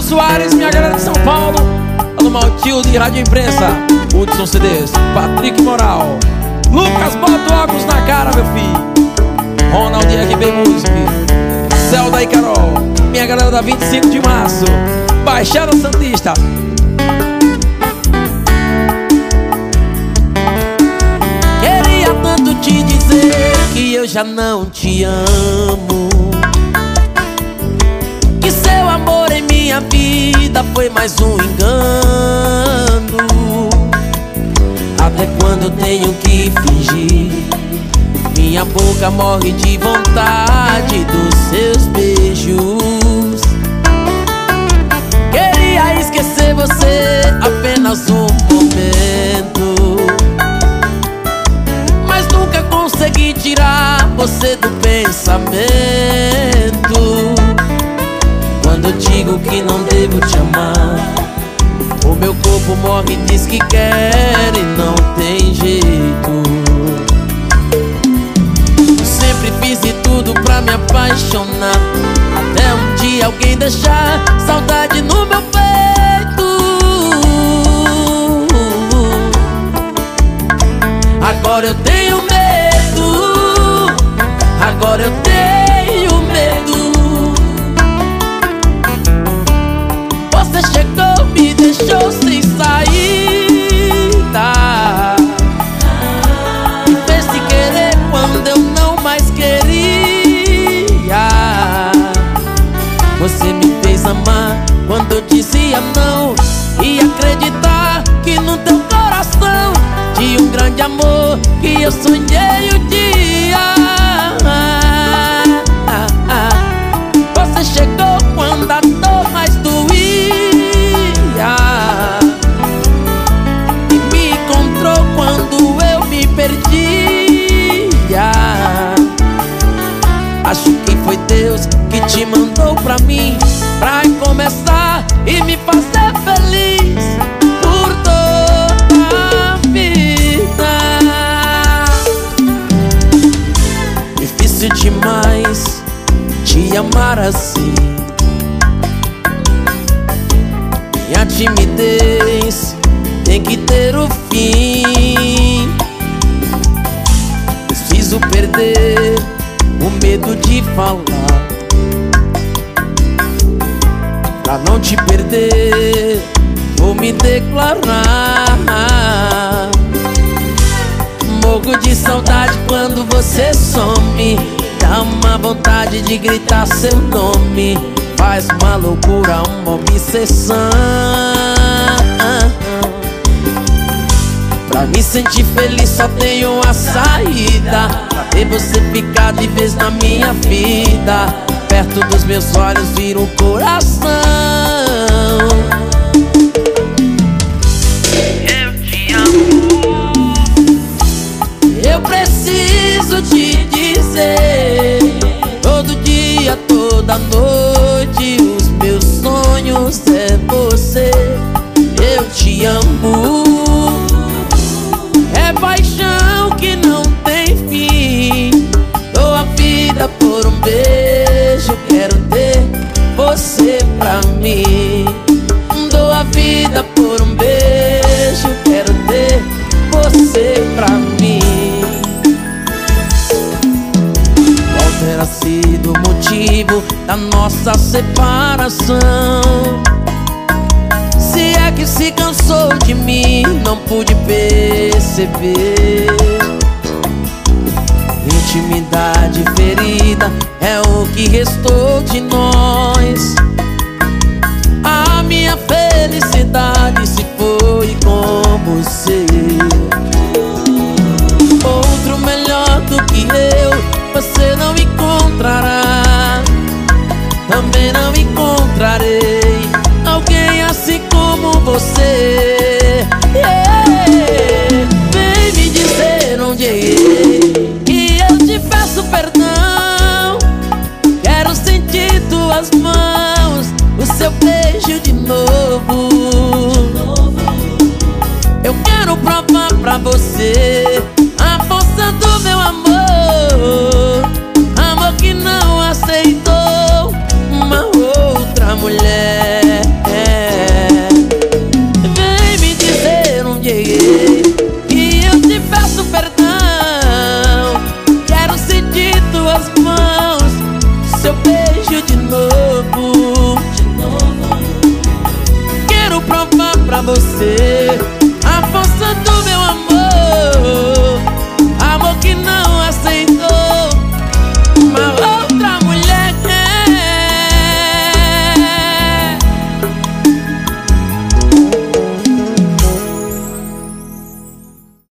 Soares, minha galera de São Paulo. Alô Matilde, Rádio Imprensa. Hudson CDs, Patrick Moral. Lucas, bota o óculos na cara, meu filho. Ronald RB Music, Zelda e Carol. Minha galera da 25 de março, Baixada Santista. Queria tanto te dizer que eu já não te amo, que seu amor em minha vida foi mais um engano. Até quando eu tenho que fingir? Minha boca morre de vontade dos seus beijos. Queria esquecer você apenas um momento, mas nunca consegui tirar você do pensamento. Quando eu digo que não devo te amar, o meu corpo morre e diz que quer e não tem jeito. Sempre fiz de tudo pra me apaixonar, até um dia alguém deixar saudade no meu peito. Agora eu tenho medo, agora eu tenho medo. Você chegou, me deixou sem saída, me fez se querer quando eu não mais queria. Você me fez amar quando eu dizia não, e acreditar que no teu coração tinha um grande amor que eu sonhei um dia. Você chegou quando a dor mais doía e me encontrou quando eu me perdia. Acho que foi Deus que te mandou pra mim, pra começar e me fazer feliz por toda a vida. Difícil demais te amar assim. Minha timidez tem que ter o fim. Preciso perder o medo de falar, pra não te perder vou me declarar. Morro de saudade quando você some, dá uma vontade de gritar seu nome, faz uma loucura, uma obsessão. Pra me sentir feliz só tenho uma saída, pra ter você ficar de vez na minha vida. Perto dos meus olhos vira um coração. Eu te amo. Eu preciso te dizer, todo dia, toda noite, os meus sonhos é você. Eu te amo. É paixão que não tem fim. Dou a vida por um beijo, quero ter você pra mim. Dou a vida por um beijo, quero ter você pra mim. Qual terá sido o motivo da nossa separação? Se é que se cansou de mim, não pude perceber. Intimidade ferida é o que restou de nós. A minha felicidade se foi com você. Outro melhor do que eu você não encontrará, também não encontrarei alguém assim como você. Vem me dizer onde errei e eu te peço perdão. Quero sentir tuas mãos, o seu beijo de novo. Eu quero provar pra você a força do meu amor, amor que não aceitou uma outra mulher. pra você.